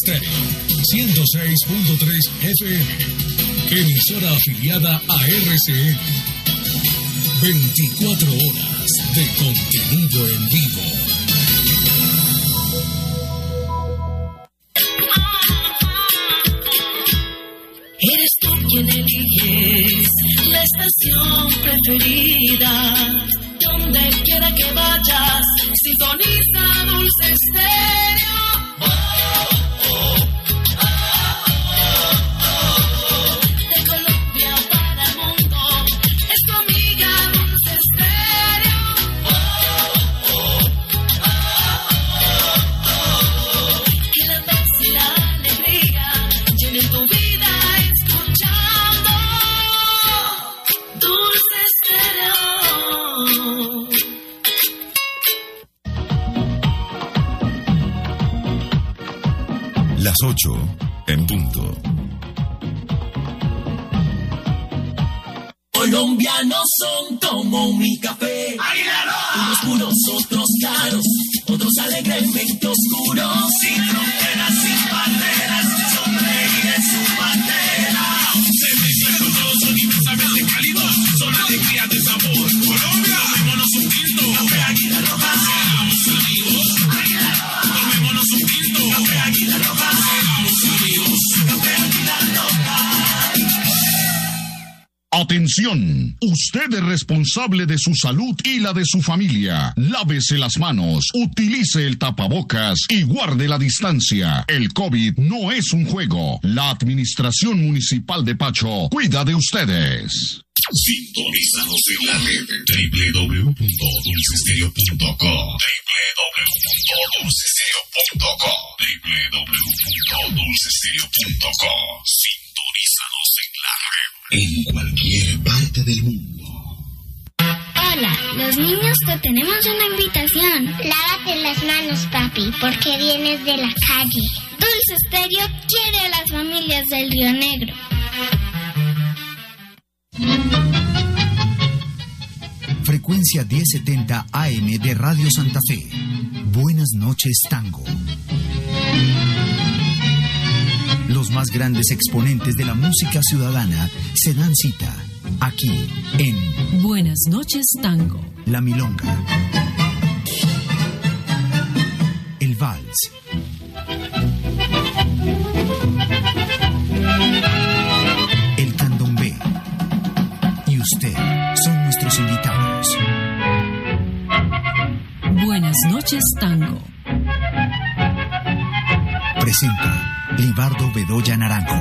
Estéreo, 106.3 FM, emisora afiliada a RCN. 24 horas de contenido en vivo. Eres tú quien eliges la estación preferida. Donde quiera que vayas, sintoniza Dulce Estéreo. De Colombia para el mundo, es tu amiga Dulce Estéreo. Que la paz y la alegría llenen tu vida escuchando Dulce Estéreo. Las 8 en punto. Colombianos son como mi café. Unos puros, otros claros, otros alegremente oscuros. Sin fronteras, sin barreras, sonreír en su bandera. Se mezclan con todos, son inmensamente cálidos, son alegría de sabor. Colombia, tomémonos un tinto. Café Águila Roja, seamos amigos. Tomémonos un tinto. Café Águila Roja, seamos amigos. Café Águila Roja. Atención, usted es responsable de su salud y la de su familia. Lávese las manos, utilice el tapabocas y guarde la distancia. El COVID no es un juego. La Administración Municipal de Pacho cuida de ustedes. Sintonízanos en la red www.dulcestereo.com, www.dulcestereo.com, www.dulcestereo.com. Sintonízanos en la red en cualquier parte del mundo. Hola, los niños te tenemos una invitación. Lávate las manos, papi, porque vienes de la calle. Dulce Estéreo quiere a las familias del Río Negro. Frecuencia 1070 AM de Radio Santa Fe. Buenas noches, Tango. Los más grandes exponentes de la música ciudadana se dan cita aquí en Buenas noches, Tango. La Milonga, el Vals, el Candombe y usted son nuestros invitados. Buenas noches, Tango. Presenta Libardo Bedoya Naranjo.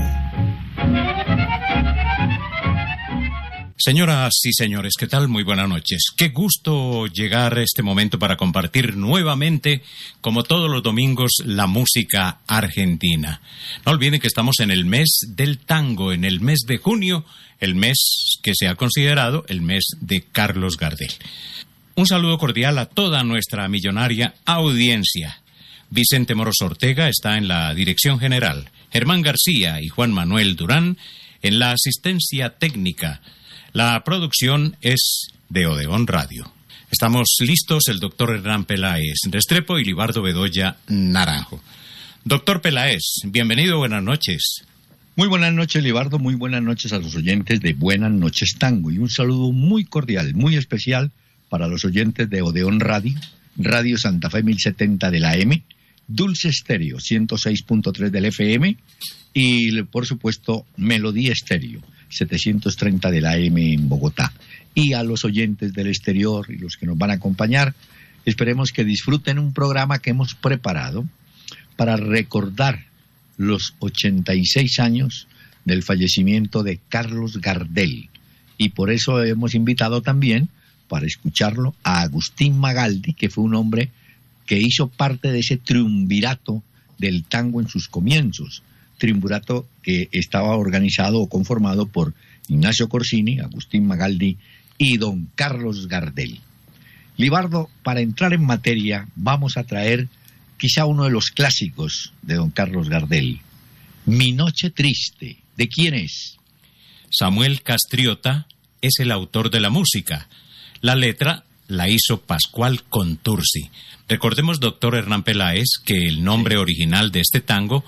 Señoras y señores, ¿qué tal? Muy buenas noches. Qué gusto llegar a este momento para compartir nuevamente, como todos los domingos, la música argentina. No olviden que estamos en el mes del tango, en el mes de junio, el mes que se ha considerado el mes de Carlos Gardel. Un saludo cordial a toda nuestra millonaria audiencia. Vicente Moros Ortega está en la dirección general, Germán García y Juan Manuel Durán en la asistencia técnica. La producción es de Odeón Radio. Estamos listos el doctor Hernán Peláez Restrepo y Libardo Bedoya Naranjo. Doctor Peláez, bienvenido, buenas noches. Muy buenas noches, Libardo, muy buenas noches a los oyentes de Buenas noches Tango y un saludo muy cordial, muy especial para los oyentes de Odeón Radio, Radio Santa Fe 1070 de la M, Dulce Estéreo 106.3 del FM y, por supuesto, Melodía Estéreo 730 de la M en Bogotá. Y a los oyentes del exterior y los que nos van a acompañar, esperemos que disfruten un programa que hemos preparado para recordar los 86 años del fallecimiento de Carlos Gardel. Y por eso hemos invitado también, para escucharlo, a Agustín Magaldi, que fue un hombre que hizo parte de ese triunvirato del tango en sus comienzos. Triunvirato que estaba organizado o conformado por Ignacio Corsini, Agustín Magaldi y don Carlos Gardel. Libardo, para entrar en materia, vamos a traer quizá uno de los clásicos de don Carlos Gardel. Mi noche triste. ¿De quién es? Samuel Castriota es el autor de la música. La letra la hizo Pascual Contursi. Recordemos, doctor Hernán Peláez, que el nombre original de este tango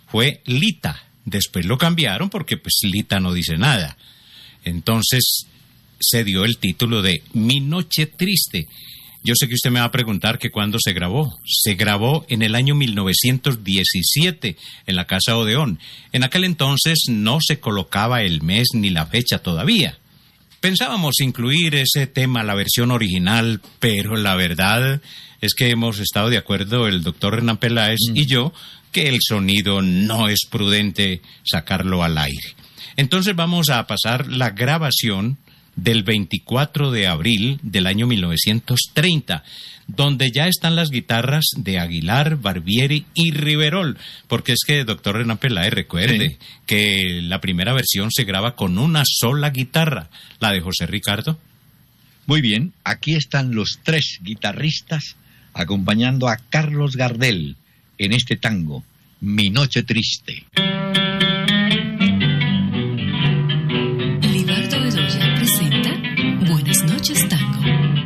fue Lita. Después lo cambiaron porque pues Lita no dice nada. Entonces se dio el título de Mi Noche Triste. Yo sé que usted me va a preguntar que cuándo se grabó. Se grabó en el año 1917 en la Casa Odeón. En aquel entonces no se colocaba el mes ni la fecha todavía. Pensábamos incluir ese tema, la versión original, pero la verdad es que hemos estado de acuerdo el doctor Hernán Peláez y yo que el sonido no es prudente sacarlo al aire. Entonces vamos a pasar la grabación del 24 de abril del año 1930, donde ya están las guitarras de Aguilar, Barbieri y Riverol, porque es que, doctor Hernán Peláez, recuerde que la primera versión se graba con una sola guitarra, la de José Ricardo. Muy bien, aquí están los 3 guitarristas acompañando a Carlos Gardel en este tango, Mi Noche Triste. Libardo Bedoya presenta Buenas noches, tango.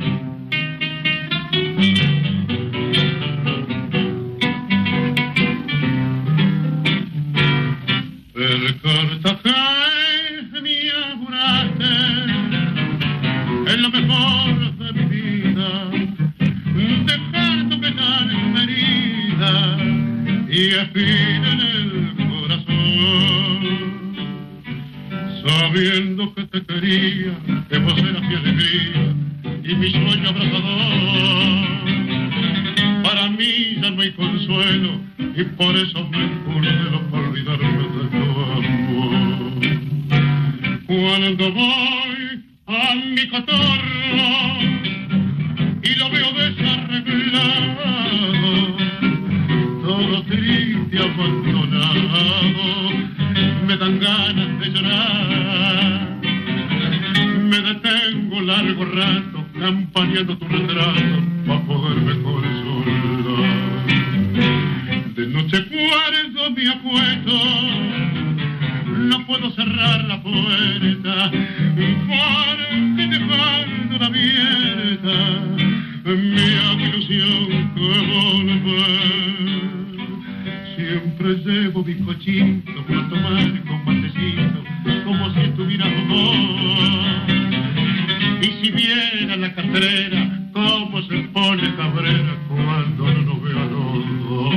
Per Cartagena mi auguraste en lo mejor de mi vida, dejar tu pena en mi herida y espina en el corazón, sabiendo que te quería, que vos eras mi alegría y mi sueño abrazador. Para mí ya no hay consuelo y por eso me encurdeno para olvidarme de tu amor. Cuando voy a mi cotorro y lo veo desarreglado, todo triste, abandonado, me dan ganas de llorar. Me detengo largo rato campaneando tu retrato para poderme consolar. De noche cuando me acuesto no puedo cerrar la puerta porque dejando la abierta me hago ilusión que volver. Siempre llevo mi cochito para tomar con matecito como si estuviera amor. Y si viene a la cartera, cómo se pone cabrera cuando no nos ve a los dos.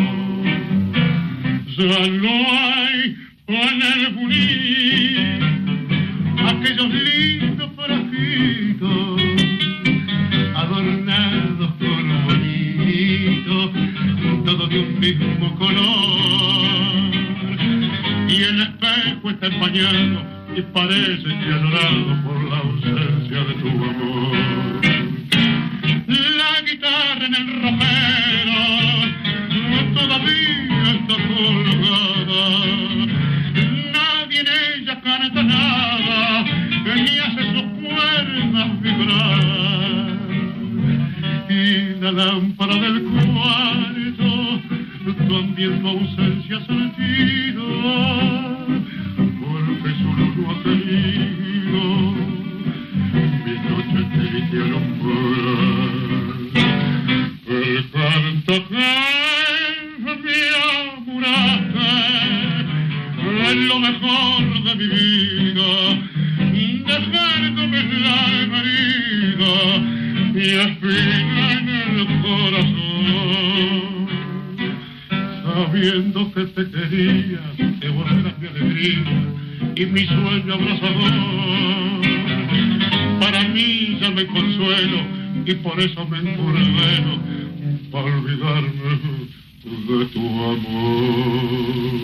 Ya no hay en el Junín aquellos lindos frasquitos adornados con bonitos, todos de un mismo color. Y el espejo está empañado y parece que ha llorado por la ausencia de tu amor. La guitarra en el ropero todavía está colgada, nadie en ella canta nada, ni hace sus cuerdas vibrar. Y la lámpara del cuarto también tu ausencia ha sentido, porque solo no ha querido mi noche triste alumbrar. El canto que me amuraste es lo mejor de mi vida, dejándome la herida y espina en el corazón, sabiendo que te quería, que vos eras mi alegría y mi sueño abrazador. Para mí ya me consuelo y por eso me encurdeno para olvidarme de tu amor.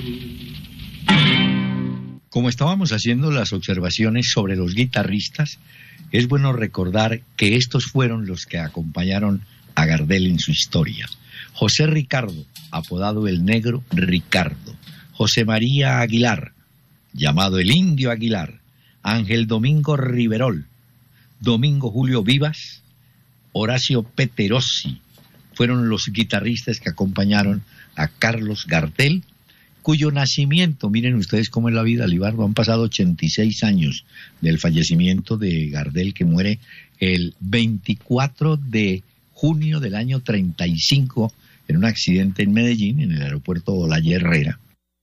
Como estábamos haciendo las observaciones sobre los guitarristas, es bueno recordar que estos fueron los que acompañaron a Gardel en su historia. José Ricardo, apodado el Negro Ricardo. José María Aguilar, llamado el Indio Aguilar. Ángel Domingo Riverol. Domingo Julio Vivas. Horacio Peterossi. Fueron los guitarristas que acompañaron a Carlos Gardel, cuyo nacimiento, miren ustedes cómo es la vida, Libardo, han pasado 86 años del fallecimiento de Gardel, que muere el 24 de junio del año 35 en un accidente en Medellín, en el aeropuerto Olaya Herrera.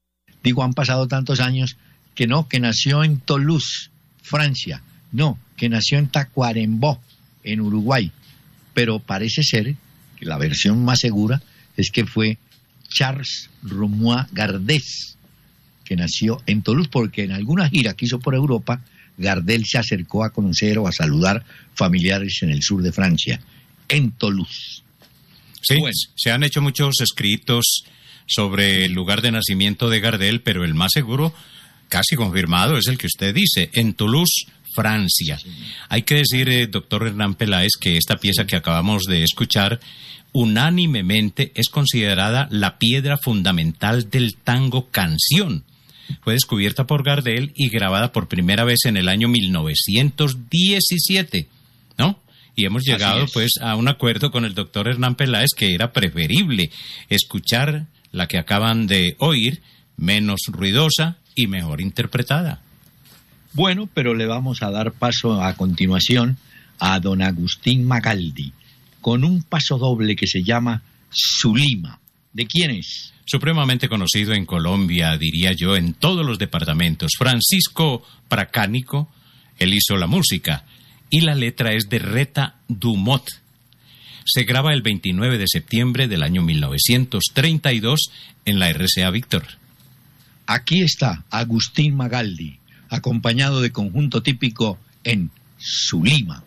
Digo, han pasado tantos años que no, que nació en Toulouse, Francia. No, que nació en Tacuarembó, en Uruguay. Pero parece ser que la versión más segura es que fue Charles Romuald Gardès, que nació en Toulouse, porque en alguna gira que hizo por Europa, Gardel se acercó a conocer o a saludar familiares en el sur de Francia, en Toulouse. Sí, bueno, se han hecho muchos escritos sobre el lugar de nacimiento de Gardel, pero el más seguro, casi confirmado, es el que usted dice, en Toulouse, Francia. Sí. Hay que decir, doctor Hernán Peláez, que esta pieza que acabamos de escuchar unánimemente es considerada la piedra fundamental del tango canción. Fue descubierta por Gardel y grabada por primera vez en el año 1917, ¿no? Y hemos llegado pues a un acuerdo con el doctor Hernán Peláez que era preferible escuchar la que acaban de oír, menos ruidosa y mejor interpretada. Bueno, pero le vamos a dar paso a continuación a don Agustín Magaldi, con un paso doble que se llama Zulima. ¿De quién es? Supremamente conocido en Colombia, diría yo, en todos los departamentos. Francisco Pracánico, él hizo la música, y la letra es de Reta Dumont. Se graba el 29 de septiembre del año 1932 en la RCA Víctor. Aquí está Agustín Magaldi, acompañado de conjunto típico en Zulima.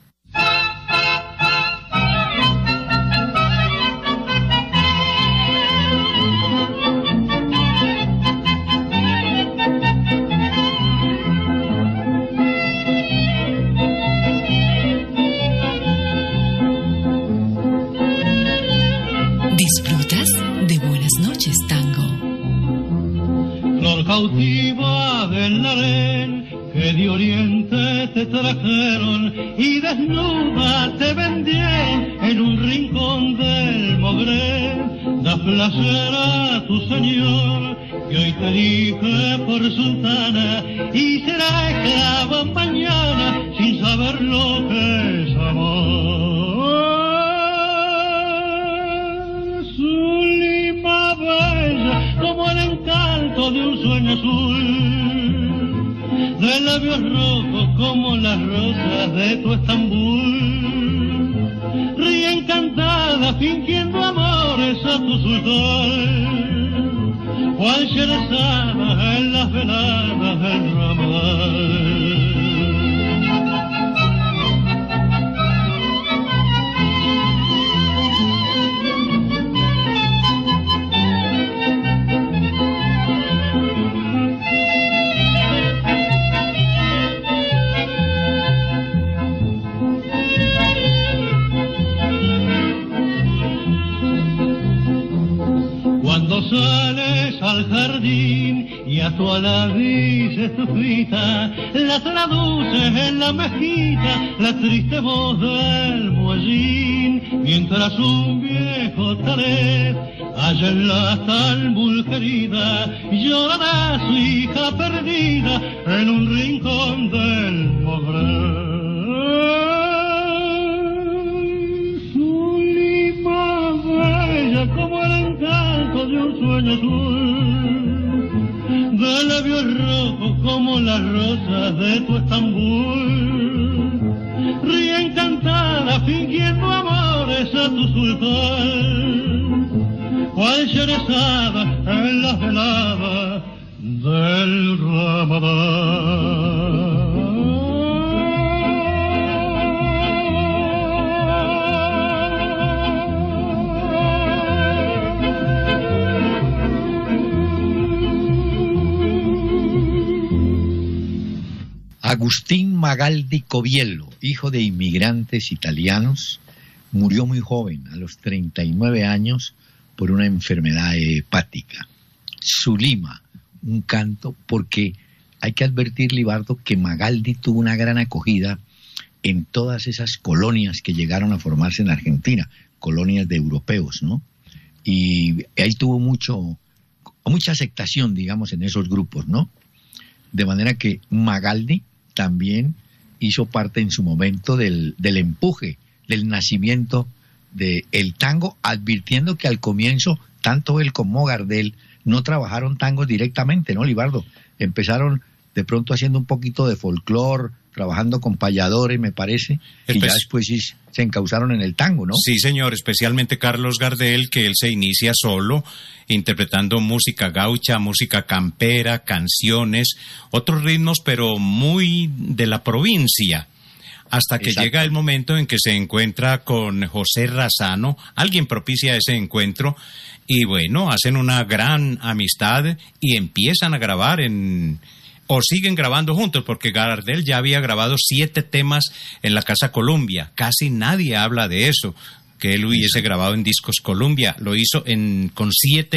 Disfrutas de Buenas noches, Tango. Flor cautiva del harén que de oriente te trajeron y desnuda te vendieron en un rincón del Mogré. Da placer a tu señor que hoy te elige por sultana y será esclava mañana sin saber lo que es amor. Zulima bella como el encanto de un sueño azul, de labios rojos como las rosas de tu Estambul, ríe encantada fingiendo amores a tu sultán, cual Sherazada en las veladas del Ramadán. Sales al jardín y a tu ala dices tu cita, la traduces en la mezquita, la triste voz del muezzin, mientras un viejo taleb allá en la Estambul querida llorará a su hija perdida en un rincón del Mogré. Como el encanto de un sueño azul, de labios rojos como las rosas de tu Estambul, ríe encantada fingiendo amores a tu sultán, cual Sherazada en las veladas del Ramadán. Agustín Magaldi Coviello, hijo de inmigrantes italianos, murió muy joven, a los 39 años, por una enfermedad hepática. Zulima, un canto, porque hay que advertir, Libardo, que Magaldi tuvo una gran acogida en todas esas colonias que llegaron a formarse en Argentina, colonias de europeos, ¿no? Y él tuvo mucha aceptación, digamos, en esos grupos, ¿no? De manera que Magaldi también hizo parte en su momento del empuje, del nacimiento del tango, advirtiendo que al comienzo, tanto él como Gardel no trabajaron tangos directamente, ¿no, Libardo? Empezaron de pronto haciendo un poquito de folclore, trabajando con payadores, me parece, y ya después sí se encauzaron en el tango, ¿no? Sí, señor, especialmente Carlos Gardel, que él se inicia solo, interpretando música gaucha, música campera, canciones, otros ritmos, pero muy de la provincia. Hasta que llega el momento en que se encuentra con José Razano, alguien propicia ese encuentro, y bueno, hacen una gran amistad y empiezan a grabar o siguen grabando juntos, porque Gardel ya había grabado 7 temas en la Casa Columbia. Casi nadie habla de eso, que él hubiese grabado en Discos Columbia. Lo hizo con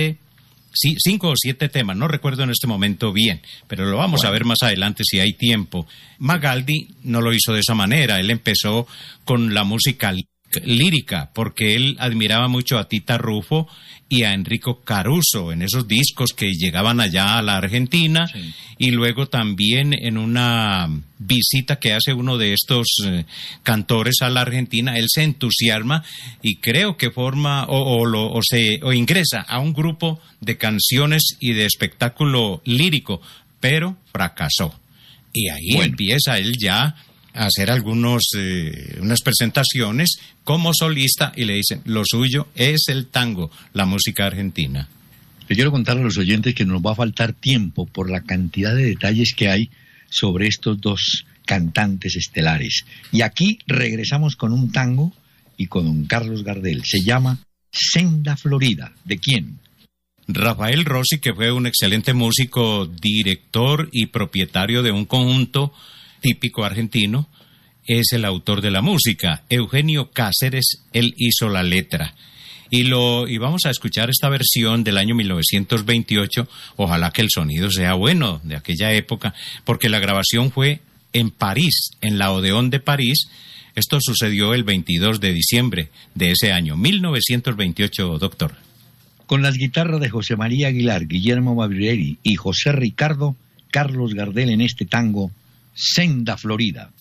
5 o 7 temas, no recuerdo en este momento bien, pero lo vamos a ver más adelante si hay tiempo. Magaldi no lo hizo de esa manera, él empezó con la música lírica, porque él admiraba mucho a Tita Rufo y a Enrico Caruso en esos discos que llegaban allá a la Argentina, sí. Y luego también en una visita que hace uno de estos cantores a la Argentina, él se entusiasma y creo que forma o ingresa a un grupo de canciones y de espectáculo lírico, pero fracasó. Y ahí empieza él ya a hacer unas presentaciones como solista y le dicen, lo suyo es el tango, la música argentina. Le quiero contar a los oyentes que nos va a faltar tiempo por la cantidad de detalles que hay sobre estos dos cantantes estelares. Y aquí regresamos con un tango y con don Carlos Gardel. Se llama Senda Florida. ¿De quién? Rafael Rossi, que fue un excelente músico, director y propietario de un conjunto típico argentino, es el autor de la música. Eugenio Cáceres, él hizo la letra. Y vamos a escuchar esta versión del año 1928, ojalá que el sonido sea bueno de aquella época, porque la grabación fue en París, en la Odeón de París. Esto sucedió el 22 de diciembre de ese año, 1928, doctor. Con las guitarras de José María Aguilar, Guillermo Mabrieri y José Ricardo, Carlos Gardel en este tango, Senda Florida.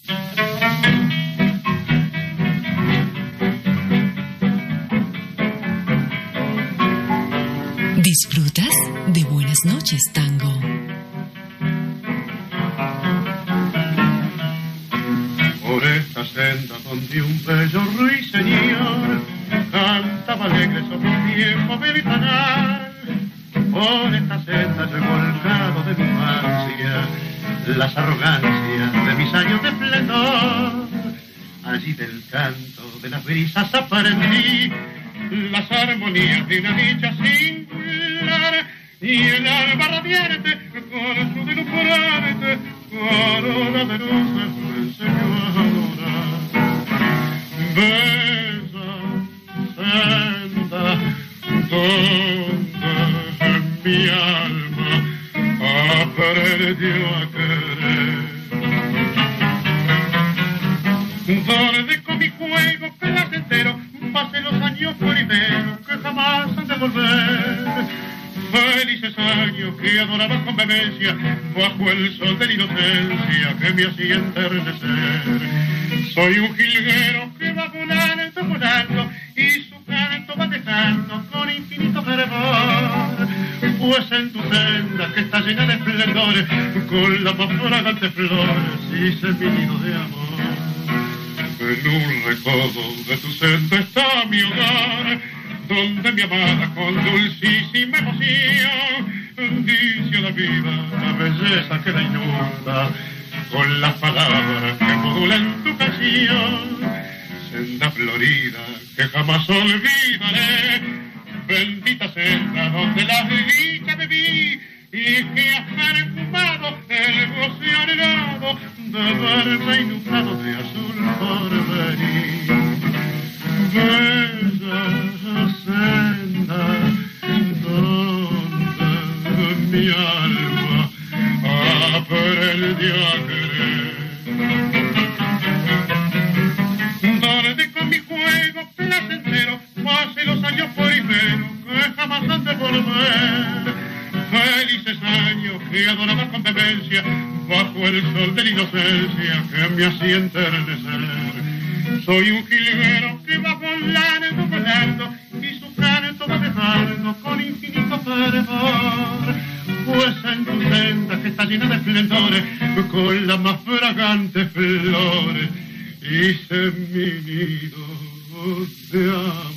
¿Disfrutas de Buenas noches, tango? Por esta senda donde un bello ruiseñor cantaba alegre sobre un viejo ventanal, por esta senda yo he volcado de mi infancia las arrogancias de mis años de esplendor. Allí del canto de las brisas aprendí las armonías de una dicha singular, y el alma radiante con su deslumbrante corona de luces me enseñó a adorar. Bella senda donde mi alma aprendió a querer, donde con mi juego placentero pasé los años florideros que jamás han de volver. Felices años que adoraba con vehemencia bajo el sol de la inocencia que me hacía enternecer. Soy un jilguero que va volando y su canto va dejando con infinito fervor. Pues en tu senda que está llena de esplendores, con las más fragantes flores hice mi nido de amor. En un recodo de tu senda está mi hogar, donde mi amada con dulcísima emoción dice a la vida la belleza que la inunda con las palabras que modulan tu canción. Senda florida que jamás olvidaré, bendita senda donde la dicha bebí y que has perfumado el goce anhelado de verme inundado de azul porvenir. Bella senda donde mi alma aprendió a querer, donde con mi juego placentero pasé los años primeros que jamás han de volver. Felices años que adoraba con vehemencia bajo el sol de la inocencia que me hacía enternecer. Soy un jilguero que va volando y su canto eso va dejando con infinito fervor, pues en tu senda que está llena de esplendores, con las más fragantes flores, hice mi nido de amor.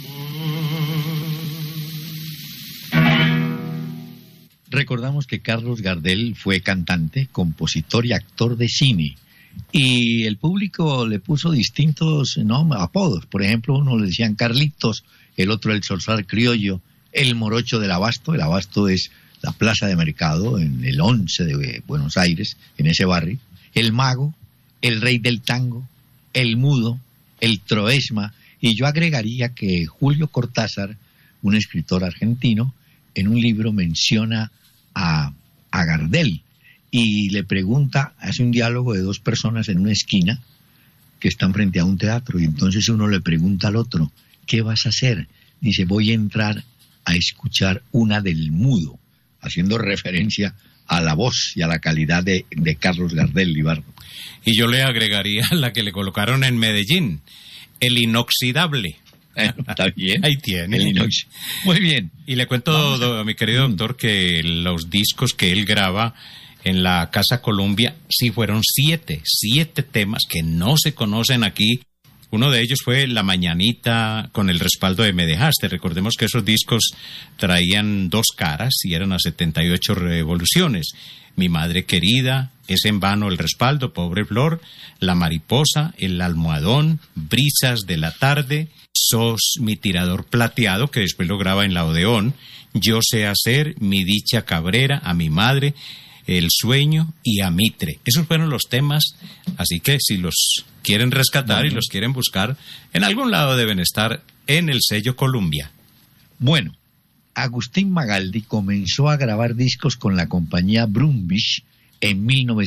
Recordamos que Carlos Gardel fue cantante, compositor y actor de cine. Y el público le puso distintos apodos. Por ejemplo, uno le decían Carlitos, el otro el Zorzal Criollo, el Morocho del Abasto. El Abasto es la plaza de mercado en el 11 de Buenos Aires, en ese barrio. El Mago, el Rey del Tango, el Mudo, el Troesma. Y yo agregaría que Julio Cortázar, un escritor argentino, en un libro menciona a Gardel y le pregunta, hace un diálogo de dos personas en una esquina que están frente a un teatro, y entonces uno le pregunta al otro, ¿qué vas a hacer? Dice, voy a entrar a escuchar una del Mudo, haciendo referencia a la voz y a la calidad de Carlos Gardel, Libardo. Y yo le agregaría la que le colocaron en Medellín, el Inoxidable. Está bien. Ahí tiene. El inox. Muy bien. Y le cuento a mi querido doctor que los discos que él graba en la Casa Columbia sí fueron 7 temas que no se conocen aquí. Uno de ellos fue La Mañanita con el respaldo de Me Dejaste. Recordemos que esos discos traían 2 caras y eran a 78 revoluciones. Mi Madre Querida, Es en Vano el Respaldo, Pobre Flor, La Mariposa, El Almohadón, Brisas de la Tarde, Sos mi tirador plateado, que después lo graba en la Odeón, Yo sé hacer, Mi dicha cabrera, A mi madre, El sueño y A Mitre. Esos fueron los temas, así que si los quieren rescatar y los quieren buscar, en algún lado deben estar en el sello Columbia. Bueno, Agustín Magaldi comenzó a grabar discos con la compañía Brumbish en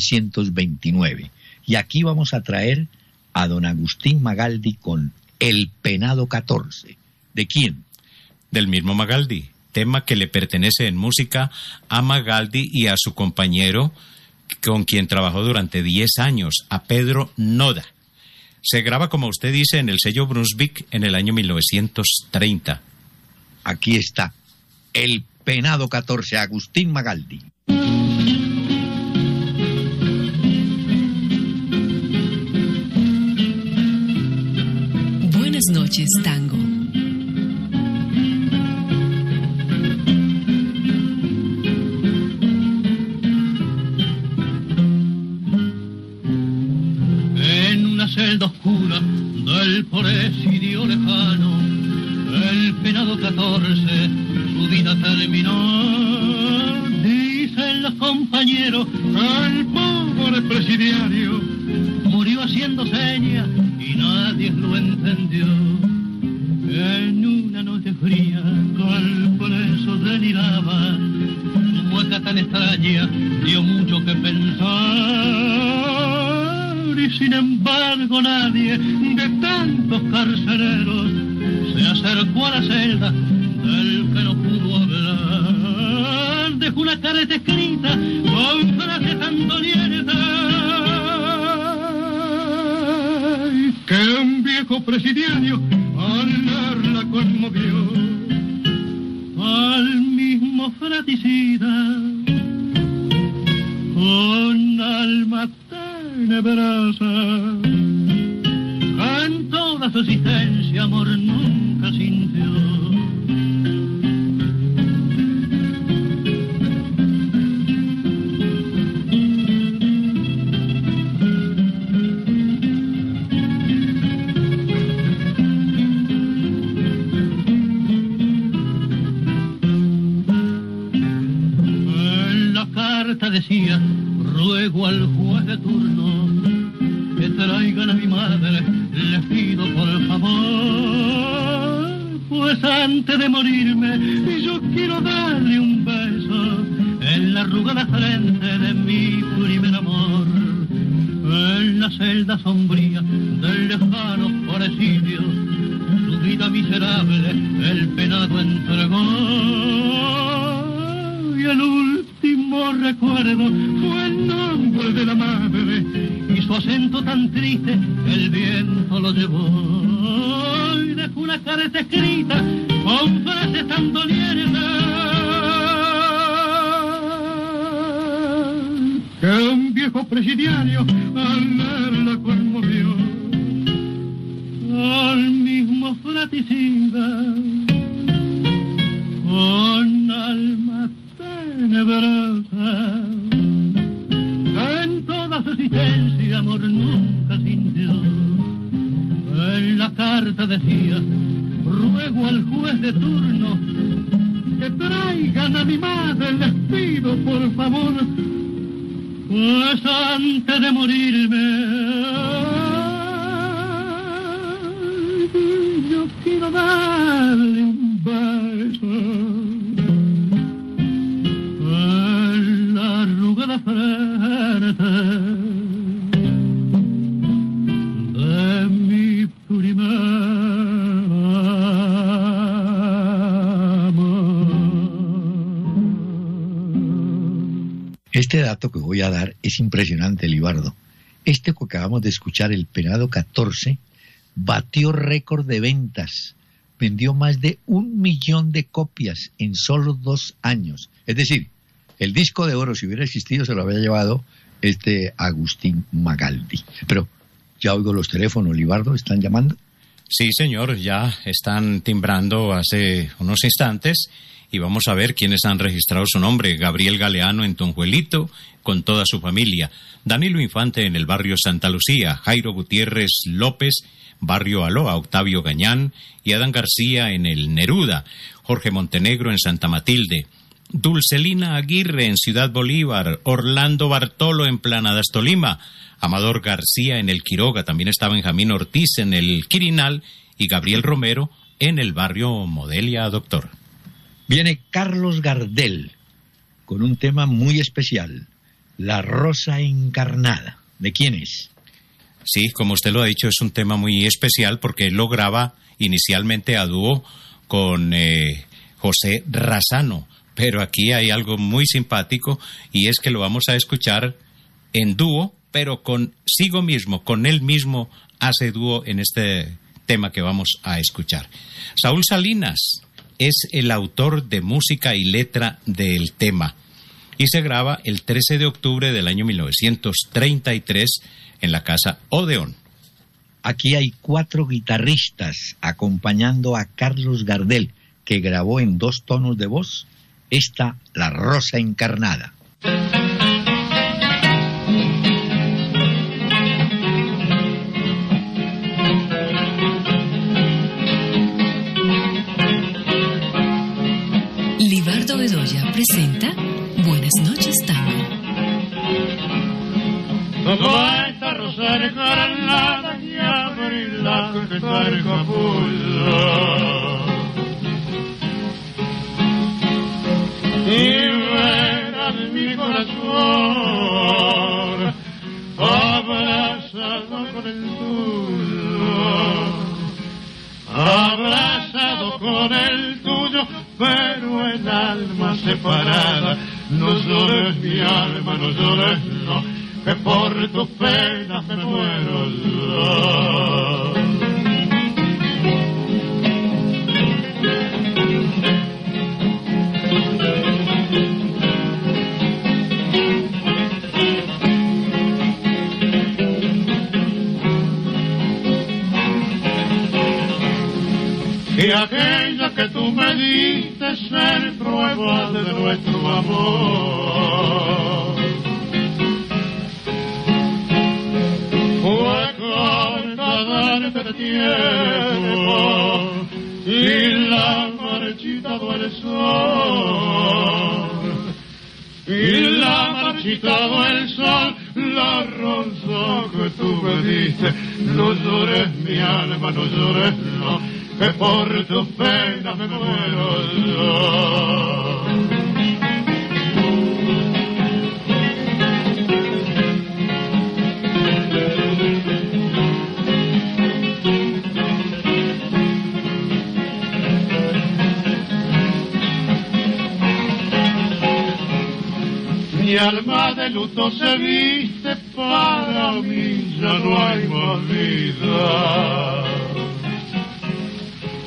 1929. Y aquí vamos a traer a don Agustín Magaldi con El Penado 14. ¿De quién? Del mismo Magaldi, tema que le pertenece en música a Magaldi y a su compañero con quien trabajó durante 10 años, a Pedro Noda. Se graba, como usted dice, en el sello Brunswick en el año 1930. Aquí está, El Penado 14, Agustín Magaldi. Buenas noches, tango. En una celda oscura del presidio lejano, el penado 14 su vida terminó. Dicen los compañeros, el pobre presidiario murió haciendo señas y nadie lo entendió. En una noche fría, el preso deliraba, su mueca tan extraña dio mucho que pensar. Y sin embargo nadie de tantos carceleros se acercó a la celda del que no pudo hablar. Dejó una carta escrita con frases tan dolientes que un viejo presidiario al leerla conmovió. Al mismo fratricida con alma tenebrosa, en toda su existencia amor nunca sintió. Decía, ruego al juez de turno que traigan a mi madre, les pido por favor, pues antes de morirme yo quiero darle un beso en la arrugada frente de mi primer amor. En la celda sombría del lejano presidio, su vida miserable el penado entregó, y el último recuerdo fue el nombre de la madre, y su acento tan triste el viento lo llevó. Y dejó una carta escrita con frases tan dolientes que un viejo presidiario al leerla conmovió. Al mismo fratricida, con alma tenebrosa, en toda su existencia amor nunca sintió. En la carta decía: ruego al juez de turno que traigan a mi madre, les pido por favor, pues antes de morirme yo quiero darle un beso en la arrugada frente de mi primer amor. Este dato que voy a dar es impresionante, Libardo. Este que acabamos de escuchar, el Penado 14, batió récord de ventas. Vendió más de 1 millón de copias en solo 2 años. Es decir, el disco de oro, si hubiera existido, se lo había llevado Agustín Magaldi. Pero ya oigo los teléfonos, Libardo, ¿están llamando? Sí, señor, ya están timbrando hace unos instantes y vamos a ver quiénes han registrado su nombre. Gabriel Galeano en Tonjuelito, con toda su familia. Danilo Infante en el barrio Santa Lucía. Jairo Gutiérrez López, barrio Aloa. Octavio Gañán y Adán García en el Neruda. Jorge Montenegro en Santa Matilde. Dulcelina Aguirre en Ciudad Bolívar. Orlando Bartolo en Planadas, Tolima. Amador García en el Quiroga. También está Benjamín Ortiz en el Quirinal. Y Gabriel Romero en el barrio Modelia, Doctor. Viene Carlos Gardel con un tema muy especial, La Rosa Encarnada. ¿De quién es? Sí, como usted lo ha dicho, es un tema muy especial porque él lo graba inicialmente a dúo con José Razano, pero aquí hay algo muy simpático y es que lo vamos a escuchar en dúo, pero consigo mismo, con él mismo hace dúo en este tema que vamos a escuchar. Saúl Salinas es el autor de música y letra del tema y se graba el 13 de octubre del año 1933 en la Casa Odeón. Aquí hay 4 guitarristas acompañando a Carlos Gardel, que grabó en 2 tonos de voz esta La Rosa Encarnada. Libardo Bedoya presenta Buenas noches, Tango. Toma esta rosa encarnada y abrirla que está el capullo. Y verás mi corazón abrazado con el tuyo, abrazado con el tuyo, pero el alma separada. No llores mi alma, no llores, no, que por tus penas me muero yo. Y aquella que tú me diste ser prueba de nuestro amor fue cortada de tiempo y la marchitado el sol, y la marchitado el sol, la rosa que tú me diste. No llores mi alma, no llores, no, que por tus penas me muero yo. Mi alma de luto se viste, para mí ya no hay más vida.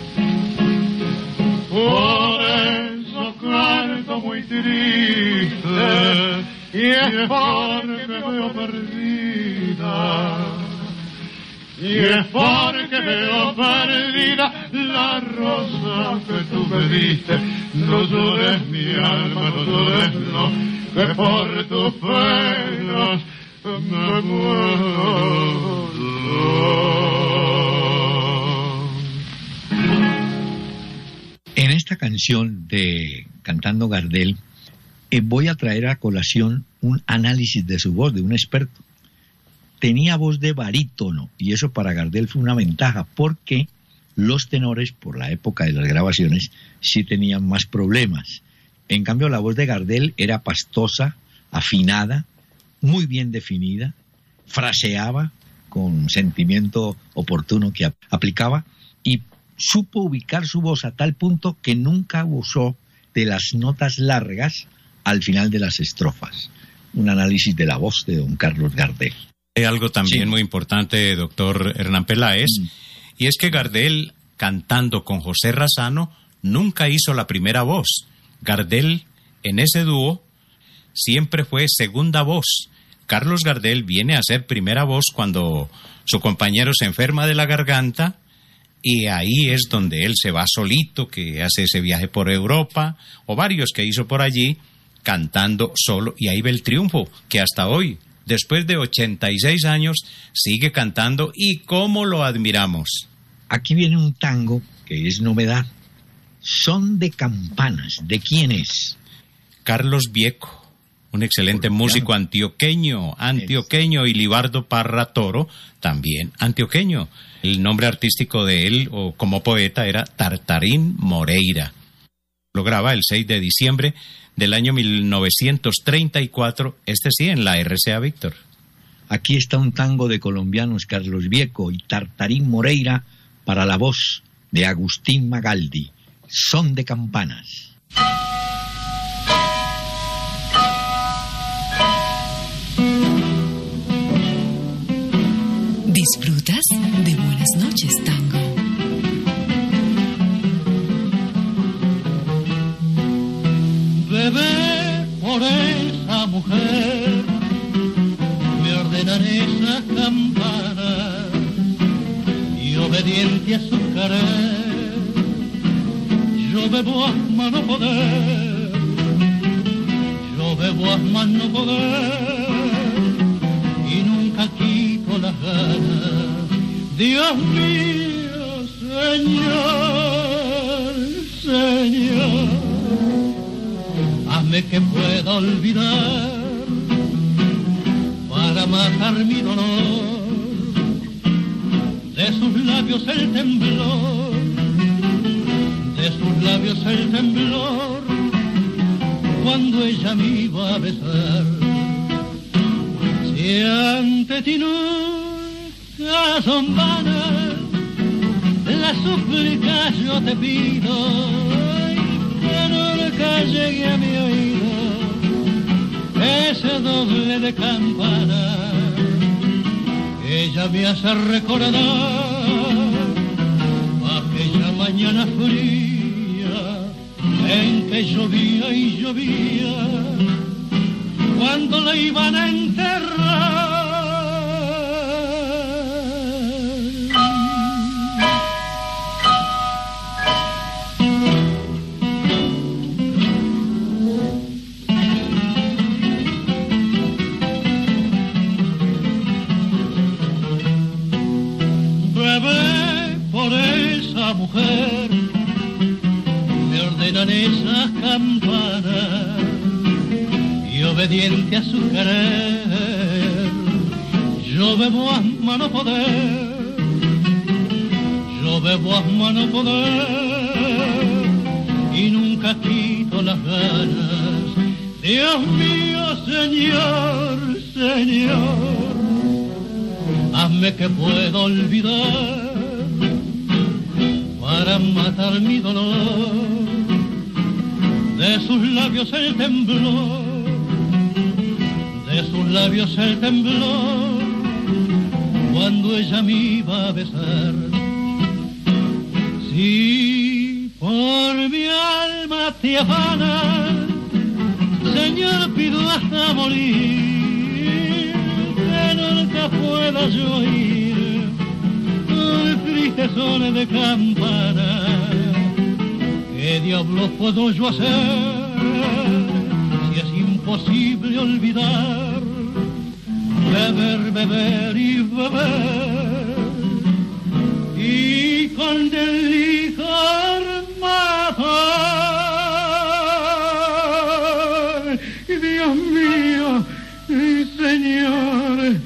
muy triste, y es porque me veo perdida. Y es porque veo perdida la rosa que tú me diste. No llores mi alma, no llores, no, que por tus penas me muero. En esta canción de Cantando Gardel, voy a traer a colación un análisis de su voz, de un experto. Tenía voz de barítono, y eso para Gardel fue una ventaja, porque los tenores, por la época de las grabaciones, sí tenían más problemas. En cambio, la voz de Gardel era pastosa, afinada, muy bien definida, fraseaba con sentimiento oportuno que aplicaba, y supo ubicar su voz a tal punto que nunca abusó de las notas largas al final de las estrofas. Un análisis de la voz de don Carlos Gardel. Hay algo también muy importante, doctor Hernán Peláez, y es que Gardel, cantando con José Razzano, nunca hizo la primera voz. Gardel, en ese dúo, siempre fue segunda voz. Carlos Gardel viene a ser primera voz cuando su compañero se enferma de la garganta, y ahí es donde él se va solito, que hace ese viaje por Europa, o varios que hizo por allí, cantando solo, y ahí ve el triunfo, que hasta hoy, después de 86 años, sigue cantando, y cómo lo admiramos. Aquí viene un tango que es novedad. Son de campanas. ¿De quién es? Carlos Vieco, un excelente músico antioqueño, y Libardo Parra Toro, también antioqueño. El nombre artístico de él, o como poeta, era Tartarín Moreira. Lo graba el 6 de diciembre del año 1934, sí, en la RCA Víctor. Aquí está un tango de colombianos, Carlos Vieco y Tartarín Moreira, para la voz de Agustín Magaldi. Son de campanas. ¿Disfrutas de Buenas noches, Tango? Bebé, por esa mujer me ordenan esas campanas, y obediente a su querer yo bebo a mano poder, yo bebo a mano poder, y nunca quito las ganas. Dios mío, Señor, Señor, hazme que pueda olvidar para matar mi dolor. De sus labios el temblor, de sus labios el temblor, cuando ella me iba a besar. Si ante ti nunca son vanas las súplicas yo te pido, que nunca llegue a mi oído ese doble de campana que ella me hace recordar aquella mañana fría en que llovía y llovía cuando la iban a enterrar. Mujer, me ordenan esas campanas y obediente a su querer yo bebo a mano poder, yo bebo a mano poder y nunca quito las ganas. Dios mío, Señor, Señor, hazme que pueda olvidar para matar mi dolor. De sus labios el temblor, de sus labios el temblor, cuando ella me iba a besar. Si por mi alma te afana yo pido hasta morir que nunca pueda yo oír el triste son de campana. ¿Qué diablos puedo yo hacer si es imposible olvidar? Beber, beber y beber y con el licor matar. Dios mío, Señor,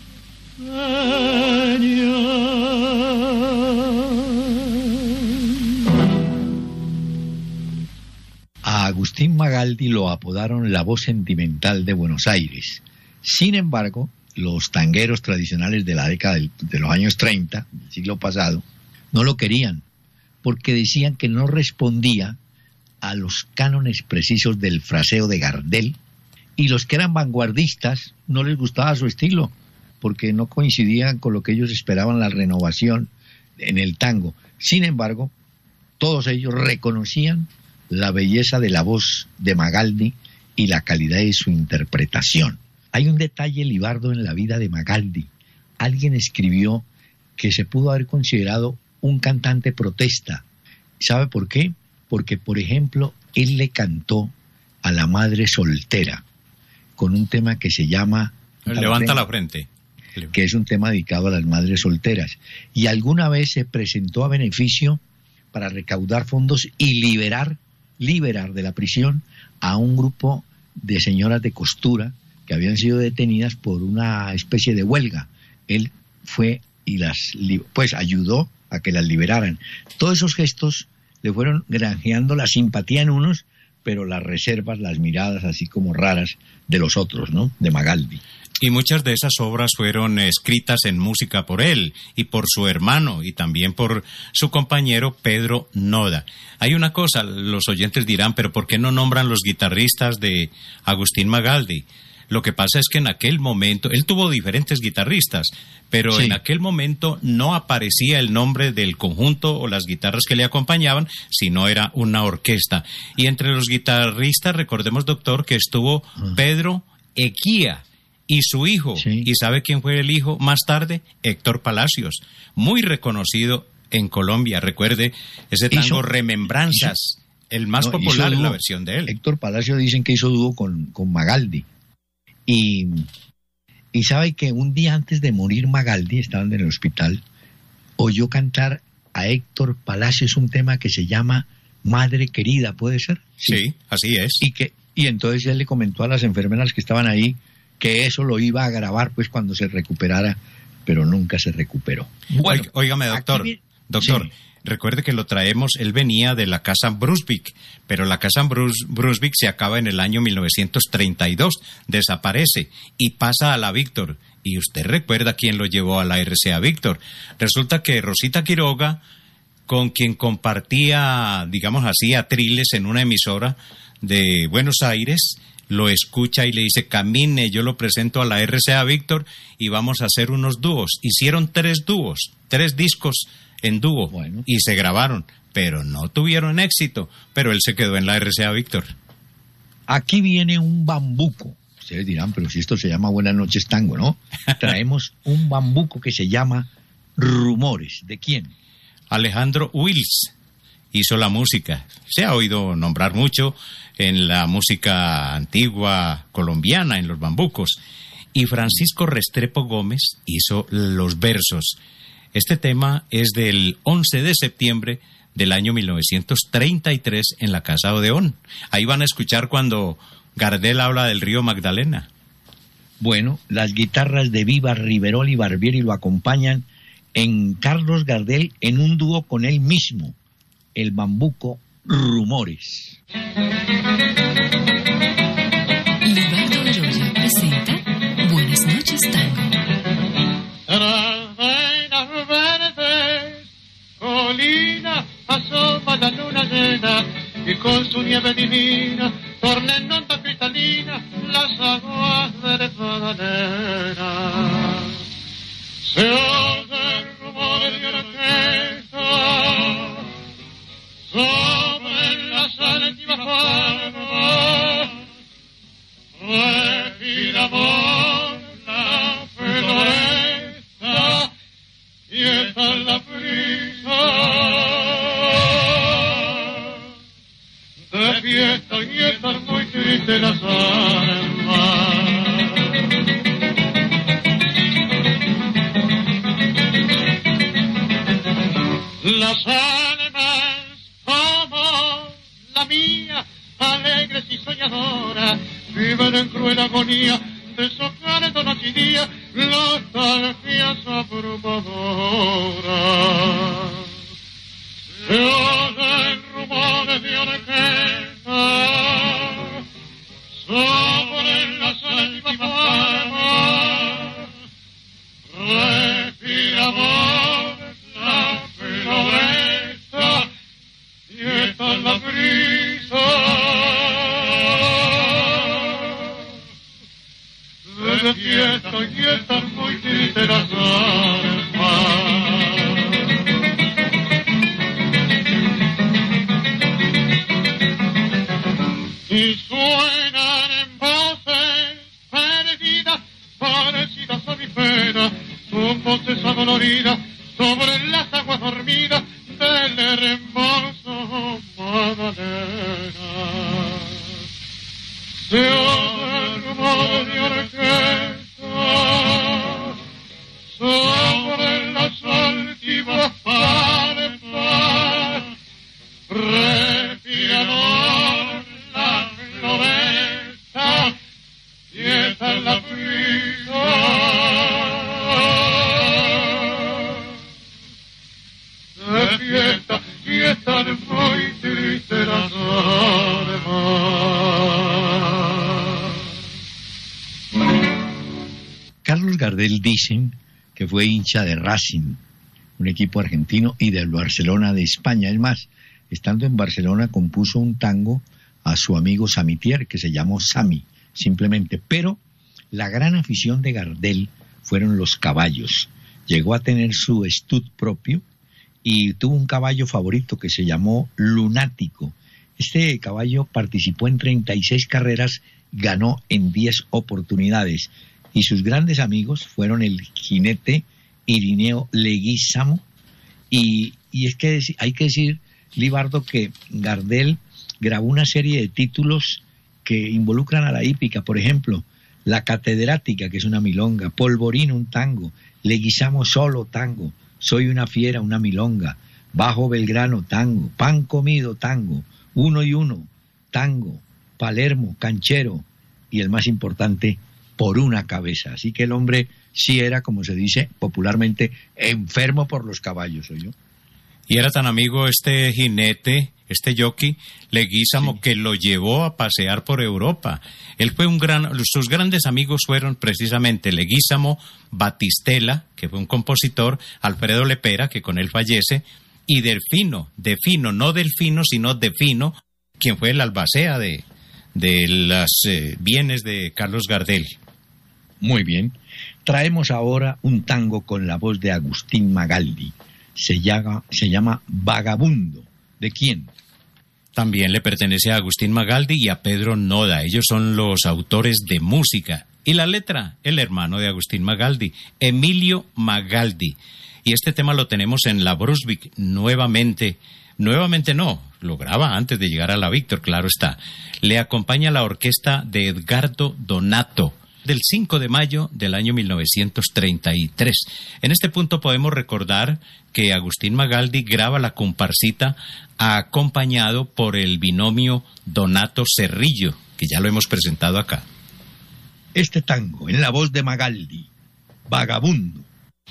A Agustín Magaldi lo apodaron la voz sentimental de Buenos Aires. Sin embargo, los tangueros tradicionales de la década de los años 30, del siglo pasado, no lo querían, porque decían que no respondía a los cánones precisos del fraseo de Gardel, y los que eran vanguardistas no les gustaba su estilo, porque no coincidían con lo que ellos esperaban, la renovación en el tango. Sin embargo, todos ellos reconocían la belleza de la voz de Magaldi y la calidad de su interpretación. Hay un detalle, Libardo, en la vida de Magaldi. Alguien escribió que se pudo haber considerado un cantante protesta. ¿Sabe por qué? Porque, por ejemplo, él le cantó a la madre soltera con un tema que se llama Levanta la frente, que es un tema dedicado a las madres solteras. Y alguna vez se presentó a beneficio para recaudar fondos y liberar de la prisión a un grupo de señoras de costura que habían sido detenidas por una especie de huelga. Él fue y pues ayudó a que las liberaran. Todos esos gestos le fueron granjeando la simpatía en unos, pero las reservas, las miradas así como raras de los otros, ¿no? De Magaldi. Y muchas de esas obras fueron escritas en música por él y por su hermano y también por su compañero Pedro Noda. Hay una cosa, los oyentes dirán, pero ¿por qué no nombran los guitarristas de Agustín Magaldi? Lo que pasa es que en aquel momento, él tuvo diferentes guitarristas, pero sí, en aquel momento no aparecía el nombre del conjunto o las guitarras que le acompañaban, sino era una orquesta. Y entre los guitarristas, recordemos, doctor, que estuvo Pedro Eguía y su hijo. Sí. ¿Y sabe quién fue el hijo más tarde? Héctor Palacios, muy reconocido en Colombia. Recuerde ese tango Remembranzas, el más popular en la versión de él. Héctor Palacios dicen que hizo dúo con Magaldi. Y sabe que un día antes de morir Magaldi, estaban en el hospital, oyó cantar a Héctor Palacios un tema que se llama Madre Querida, ¿puede ser? Sí, así es. Y entonces él le comentó a las enfermeras que estaban ahí que eso lo iba a grabar pues cuando se recuperara, pero nunca se recuperó. Bueno, óigame, doctor, sí. Recuerde que lo traemos, él venía de la Casa Brunswick, pero la Casa Brunswick se acaba en el año 1932, desaparece y pasa a la Víctor. Y usted recuerda quién lo llevó a la RCA Víctor. Resulta que Rosita Quiroga, con quien compartía, digamos así, atriles en una emisora de Buenos Aires, lo escucha y le dice, camine, yo lo presento a la RCA Víctor y vamos a hacer unos dúos. Hicieron 3 dúos, 3 discos en dúo, bueno, y se grabaron, pero no tuvieron éxito, pero él se quedó en la RCA Víctor. Aquí viene un bambuco. Ustedes dirán, pero si esto se llama Buenas noches Tango, ¿no? Traemos un bambuco que se llama Rumores. ¿De quién? Alejandro Wills hizo la música. Se ha oído nombrar mucho en la música antigua colombiana, en los bambucos. Y Francisco Restrepo Gómez hizo los versos. Este tema es del 11 de septiembre del año 1933 en la Casa Odeón. Ahí van a escuchar cuando Gardel habla del río Magdalena. Bueno, las guitarras de Viva, Riverol y Barbieri lo acompañan en Carlos Gardel en un dúo con él mismo, el bambuco Rumores. Libardo Lloya presenta Buenas noches Tango. Colina, asoma la luna llena y con su nieve divina torna en onda cristalina las aguas del Magdalena. Se oye el rumor de orquesta sobre las altivas palmas triste las armas. Las almas como la mía, alegres y soñadoras, viven en cruel agonía de socares de noche y día, nostalgias abrumadoras. Se oyen rumores de orquesta sobre las altiplanas, respiradores la floresta y está en la brisa de fiesta y están muy tristes las almas. Y suenan en voces perdidas, parecidas a mi pena, son voces adoloridas sobre las aguas dormidas del hermoso Magdalena. Se oye el rumor de orquesta sobre las altivas palmas, respirador la floresta y está en la brisa de fiesta y están muy tristes las almas. Carlos Gardel dicen que fue hincha de Racing, un equipo argentino, y del Barcelona de España. Es más, estando en Barcelona compuso un tango a su amigo Samitier que se llamó Sami, simplemente. Pero la gran afición de Gardel fueron los caballos. Llegó a tener su estud propio y tuvo un caballo favorito que se llamó Lunático. Este caballo participó en 36 carreras, ganó en 10 oportunidades. Y sus grandes amigos fueron el jinete Irineo Leguízamo. Y es que hay que decir, Libardo, que Gardel grabó una serie de títulos que involucran a la hípica. Por ejemplo, La Catedrática, que es una milonga; Polvorino, un tango; Leguízamo solo, tango; Soy una fiera, una milonga; Bajo Belgrano, tango; Pan comido, tango; Uno y uno, tango; Palermo, canchero; y el más importante, Por una cabeza. Así que el hombre sí era, como se dice popularmente, enfermo por los caballos, ¿oyó? Y era tan amigo este jinete, este jockey, Leguízamo, sí, que lo llevó a pasear por Europa. Él fue sus grandes amigos fueron precisamente Leguízamo, Batistela, que fue un compositor, Alfredo Lepera, que con él fallece, y Delfino, no Delfino, sino Defino, quien fue el albacea de los bienes de Carlos Gardel. Muy bien. Traemos ahora un tango con la voz de Agustín Magaldi. Se llama Vagabundo. ¿De quién? También le pertenece a Agustín Magaldi y a Pedro Noda. Ellos son los autores de música. Y la letra, el hermano de Agustín Magaldi, Emilio Magaldi. Y este tema lo tenemos en la Brunswick nuevamente no, lo graba antes de llegar a la Víctor, claro está. Le acompaña la orquesta de Edgardo Donato, del 5 de mayo del año 1933. En este punto podemos recordar que Agustín Magaldi graba la comparsita acompañado por el binomio Donato Cerrillo, que ya lo hemos presentado acá. Este tango, en la voz de Magaldi, Vagabundo.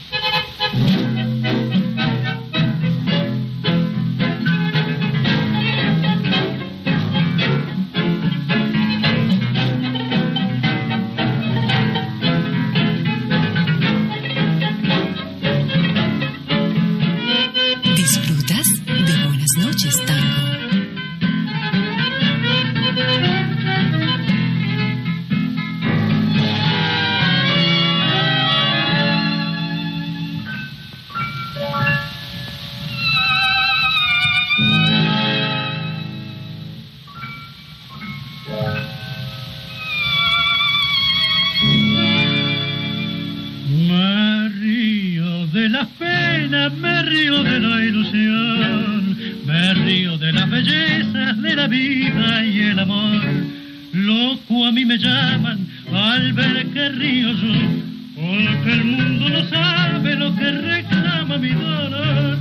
Disfrutas de Buenas noches, Tango. Me río de las penas, me río de la ilusión, me río de las bellezas de la vida y el amor. loco a mí me llaman al ver que río yo, porque el mundo no sabe lo que reclama mi dolor.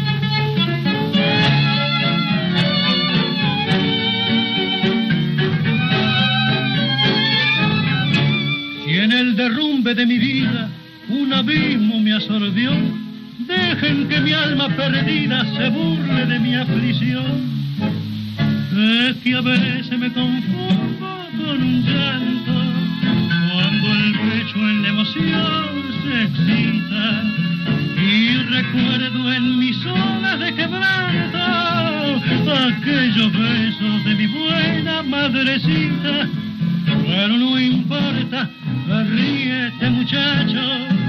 Si en el derrumbe de mi vida un abismo me absorbió, dejen que mi alma perdida se burle de mi aflicción. Es que a veces me confundo con un llanto, cuando el pecho en la emoción se excita, y recuerdo en mis olas de quebranto aquellos besos de mi buena madrecita. Pero no importa, ríete muchacho,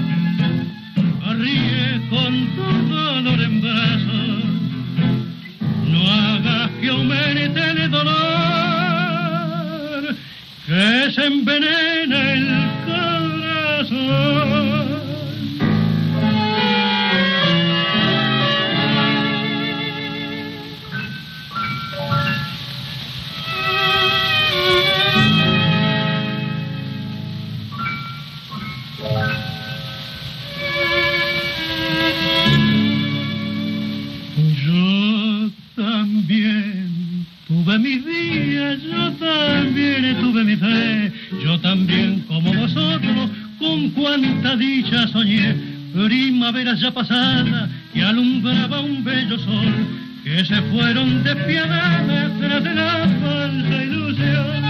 ríe con tu dolor en brazos, no hagas que aumente el dolor, que se envenena el corazón. Tuve mis días, yo también tuve mi fe, yo también como vosotros, con cuánta dicha soñé, primaveras ya pasadas que alumbraba un bello sol, que se fueron despiadadas tras de la falsa ilusión.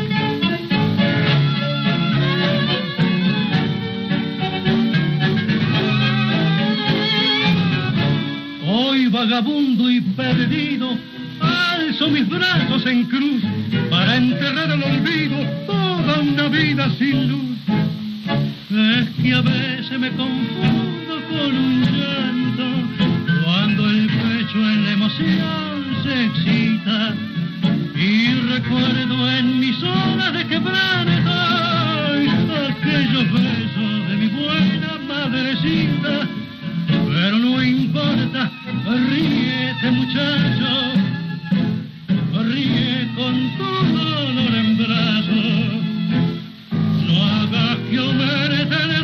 Hoy vagabundo y perdido, alzo mis brazos en cruz para enterrar al olvido toda una vida sin luz. Es que a veces me confundo con un llanto, cuando el pecho en la emoción se excita, y recuerdo en mis horas de quebranto aquellos besos de mi buena madrecita. Pero no importa, ríete muchacho, ríe con tu dolor en brazos, no hagas que aumente el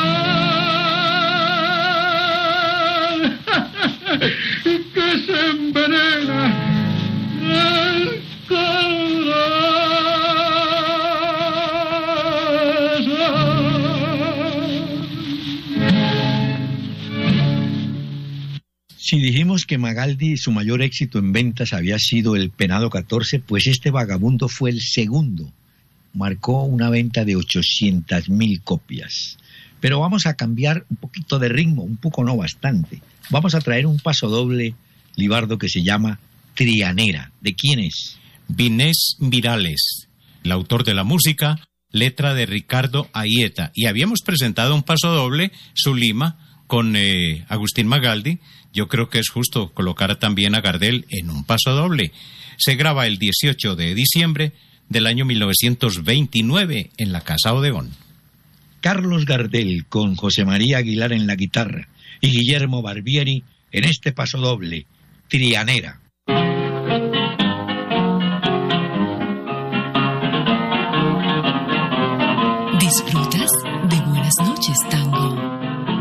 dolor, que se envenena el corazón. Si dijimos que Magaldi su mayor éxito en ventas había sido El Penado 14, pues este Vagabundo fue el segundo. Marcó una venta de 800.000 copias. Pero vamos a cambiar un poquito de ritmo, un poco no, bastante. Vamos a traer un pasodoble, Libardo, que se llama Trianera. ¿De quién es? Vinés Virales, el autor de la música, letra de Ricardo Aieta. Y habíamos presentado un pasodoble, Zulima, con Agustín Magaldi. Yo creo que es justo colocar también a Gardel en un pasodoble. Se graba el 18 de diciembre del año 1929 en la Casa Odeón. Carlos Gardel con José María Aguilar en la guitarra y Guillermo Barbieri en este pasodoble, Trianera. Disfrutas de Buenas Noches, Tango.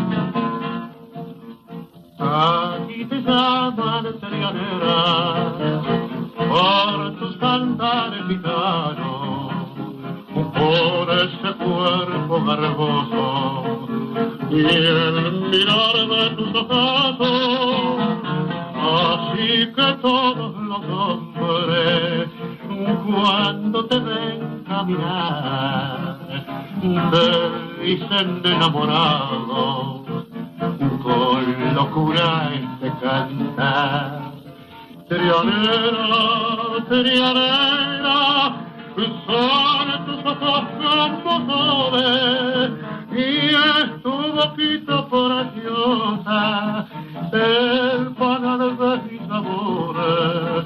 Aquí te llaman Trianera por tus cantares gitanos, por ese cuerpo garboso y el mirar de tus ojos. Así que todos los hombres cuando te ven caminar te dicen enamorado, con locura este cantar. Trianera, trianera, son tus ojos como soles y es tu boquita preciosa, el panal de mis amores.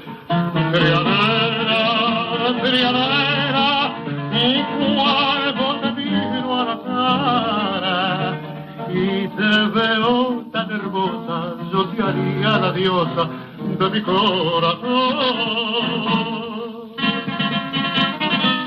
Trianera, trianera, y cuando te miro a la cara y te veo tan hermosa, yo te haría la diosa de mi corazón.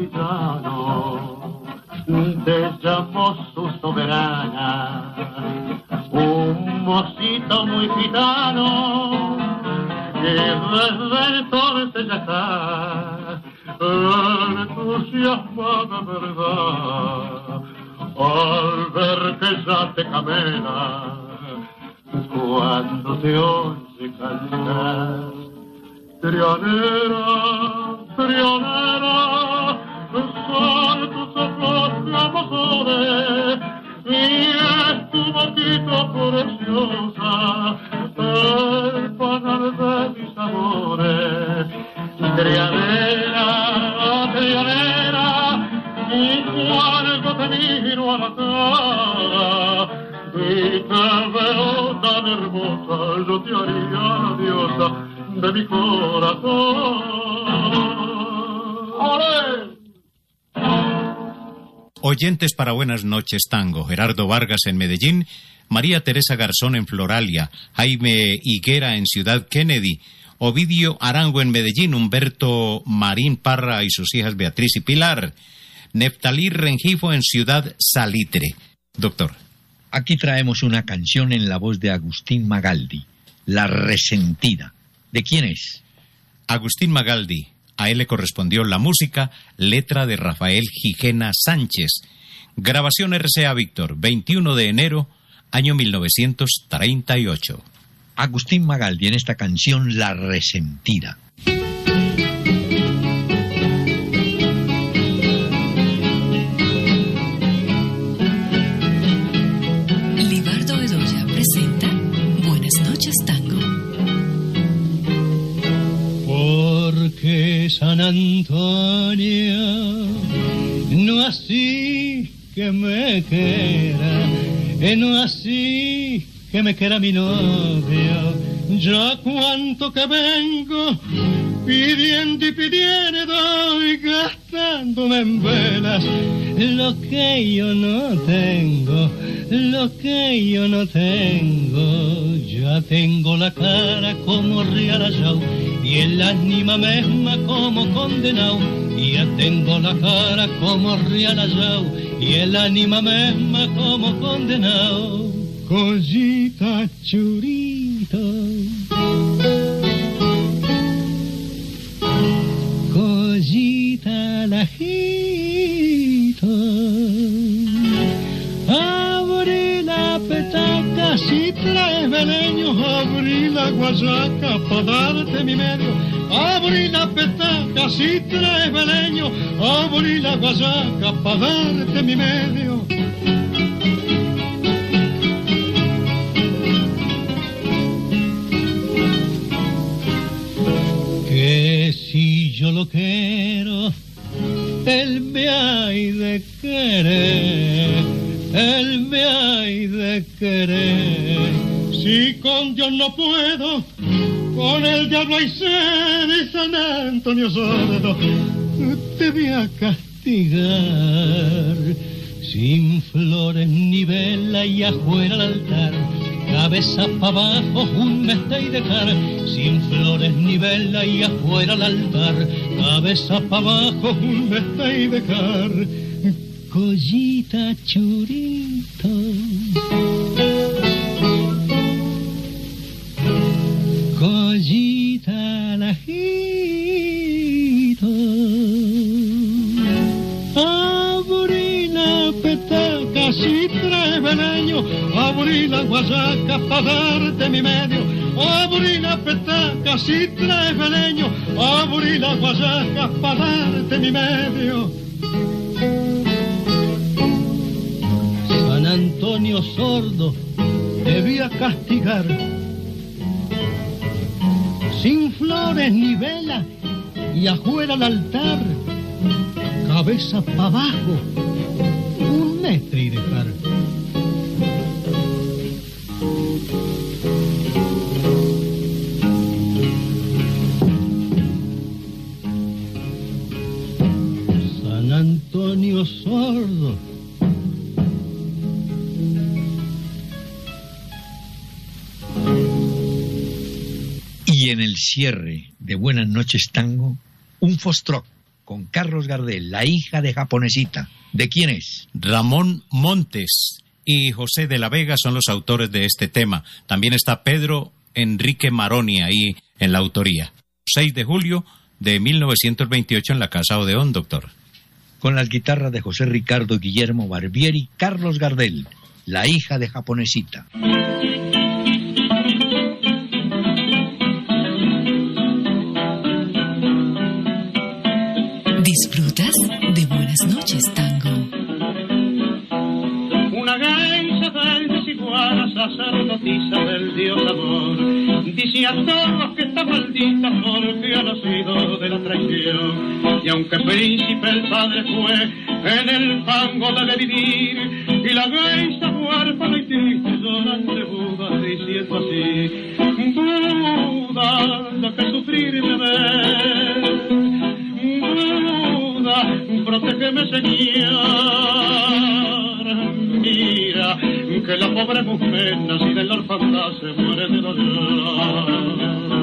antillano, te llamó su soberana, un mocito muy gitano, que desde entonces ya está entusiasmada, verdad, al ver que ya te camela, cuando te oye cantar. Trionera, trionera, son tus ojos amores, y es tu boquita preciosa, el panal de mis amores. Trionera, trionera, y cuando te miro a la cara, y te veo tan hermosa, yo te haría la diosa de mi corazón. ¡Olé! Oyentes para Buenas Noches Tango, Gerardo Vargas en Medellín, María Teresa Garzón en Floralia, Jaime Higuera en Ciudad Kennedy, Ovidio Arango en Medellín, Humberto Marín Parra y sus hijas Beatriz y Pilar, Neftalí Rengifo en Ciudad Salitre. Doctor. Aquí traemos una canción en la voz de Agustín Magaldi, La Resentida. ¿De quién es? Agustín Magaldi. A él le correspondió la música, letra de Rafael Gijena Sánchez. Grabación RCA Víctor, 21 de enero, año 1938. Agustín Magaldi en esta canción La Resentida. Libardo Bedoya presenta Buenas Noches Tango. Porque San Antonio no así que me quiera, no así que me quiera mi novio, ya cuanto que vengo pidiendo y pidiendo y gastándome en velas lo que yo no tengo, lo que yo no tengo. Ya tengo la cara como realayao y el ánima misma como condenao. Ya tengo la cara como realayao y el ánima misma como condenao. Cosita churito, cosita lajito, abrí la petaca si traes veleños, abrí la guayaca pa' darte mi medio, abrí la petaca si traes veleños, abrí la guayaca pa' darte mi medio. Que si yo lo quiero, él me hay de querer, él me hay de querer. Si con Dios no puedo, con el diablo hay sed y San Antonio sordo te voy a castigar. Sin flores ni vela y afuera al altar, cabeza pa' abajo un meste y dejar. Sin flores ni vela y afuera al altar, cabeza pa' abajo un meste y dejar. Collita churito, collita lajito, abrí la petaca si traes veleño, abrí la guayaca pa' darte mi medio, abrí la petaca si traes veleño, abrí la guayaca pa' darte mi medio. San Antonio sordo debía castigar, sin flores ni vela y afuera al altar, cabeza pa' abajo un metro y dejar. San Antonio sordo y en el cierre de Buenas Noches Tango, un foxtrot con Carlos Gardel, La hija de Japonesita. ¿De quién es? Ramón Montes y José de la Vega son los autores de este tema. También está Pedro Enrique Maroni ahí en la autoría. 6 de julio de 1928 en la Casa Odeón, doctor. Con las guitarras de José Ricardo Guillermo Barbieri, Carlos Gardel, La hija de Japonesita. Disfrutas de Buenas noches, Tango. Una gaisa del desigual, sacerdotisa del Dios amor, dice a todos que está maldita porque ha nacido de la traición. Y aunque príncipe el padre fue, en el fango debe vivir. Y la gaisa huérfana y triste llora ante Buda diciendo así: Buda, lo que sufrir me ves. Buda, protégeme, Señor. Mira, que la pobre mujer nacida en la orfandad se muere de dolor.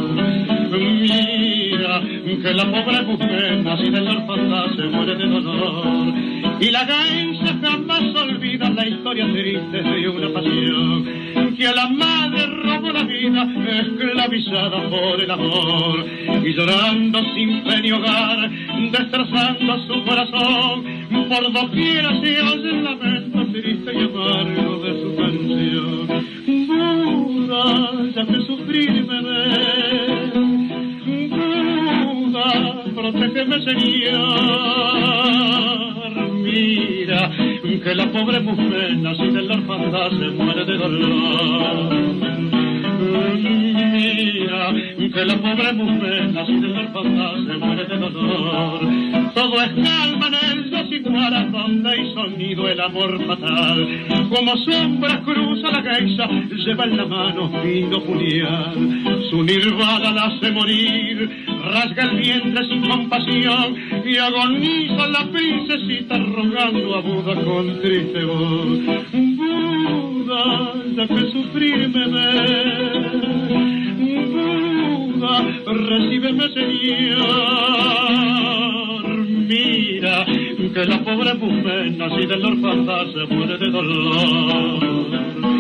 Mira, que la pobre mujer nacida en la orfandad se muere de dolor. Y la gaisa jamás olvida la historia triste de una pasión que a la madre robó la vida, esclavizada por el amor. Y llorando sin fe ni hogar, destrozando su corazón, por doquiera se oye el lamento triste y amargo de su canción. Buda, ya que sufrir me ves. Buda, protégeme, Señor. Mira, que la pobre mujer nacida en la orfandad se muere de dolor. Mira, que la pobre mujer nacida en la orfandad se muere de dolor. Todo es calma en el desigual donde hay sonido el amor fatal. Como sombra cruza la geisha, lleva en la mano fino puñal. Su nirvana la hace morir, rasga el vientre sin compasión y agoniza la princesita rogando a Buda con triste voz. Buda, ya que sufrir me ves. Buda, recíbeme, Señor. Mira, que la pobre mujer nacida en la orfandad se muere de dolor.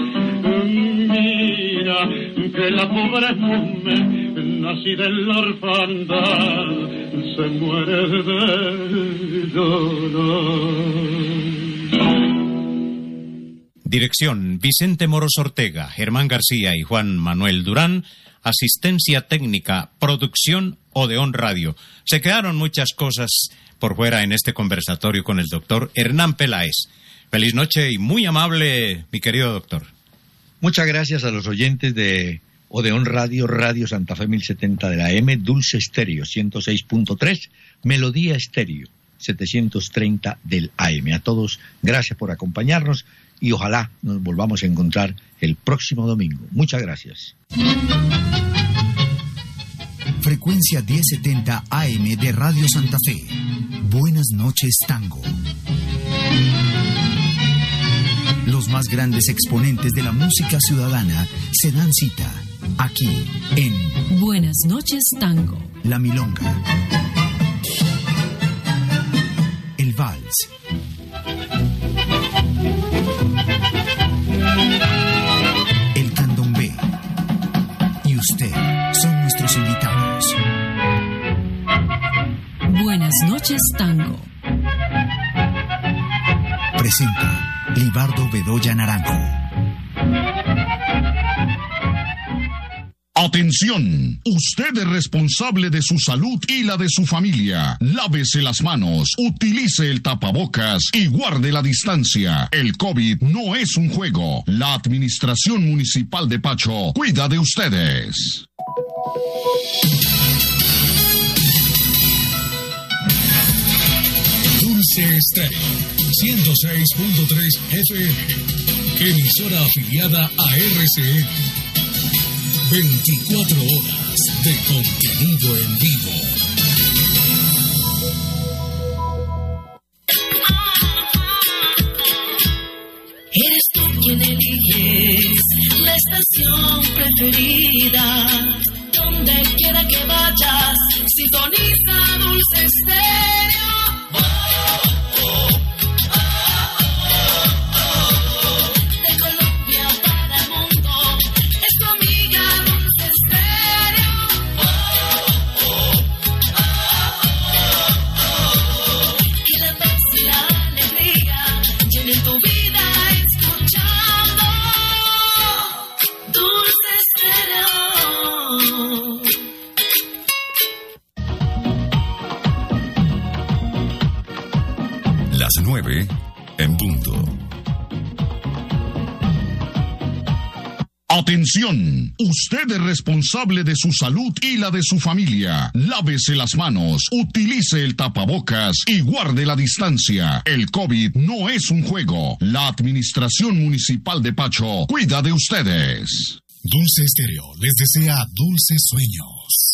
Mira, que la pobre mujer nacida en la orfandad se muere de dolor. Dirección: Vicente Moros Ortega, Germán García y Juan Manuel Durán. Asistencia técnica, producción Odeón Radio. Se quedaron muchas cosas por fuera en este conversatorio con el doctor Hernán Peláez. Feliz noche y muy amable, mi querido doctor. Muchas gracias a los oyentes de Odeón Radio, Radio Santa Fe 1070 de la AM, Dulce Estéreo 106.3, Melodía Estéreo 730 del AM. A todos, gracias por acompañarnos y ojalá nos volvamos a encontrar el próximo domingo. Muchas gracias. Frecuencia 1070 AM de Radio Santa Fe. Buenas noches, Tango. Los más grandes exponentes de la música ciudadana se dan cita aquí en Buenas noches, Tango. La Milonga, el Vals, el Candombe y usted son nuestros invitados. Buenas noches, Tango. Presenta Libardo Bedoya Naranjo. Atención, usted es responsable de su salud y la de su familia. Lávese las manos, utilice el tapabocas y guarde la distancia. El COVID no es un juego. La Administración Municipal de Pacho cuida de ustedes. Dulce Estéreo 106.3 FM, emisora afiliada a RCN. 24 horas de contenido en vivo. Eres tú quien eliges la estación preferida. Donde quiera que vayas, sintoniza Dulce Estéreo. 9 en punto. Atención, usted es responsable de su salud y la de su familia. Lávese las manos, utilice el tapabocas y guarde la distancia. El COVID no es un juego. La Administración Municipal de Pacho cuida de ustedes. Dulce Estéreo les desea dulces sueños.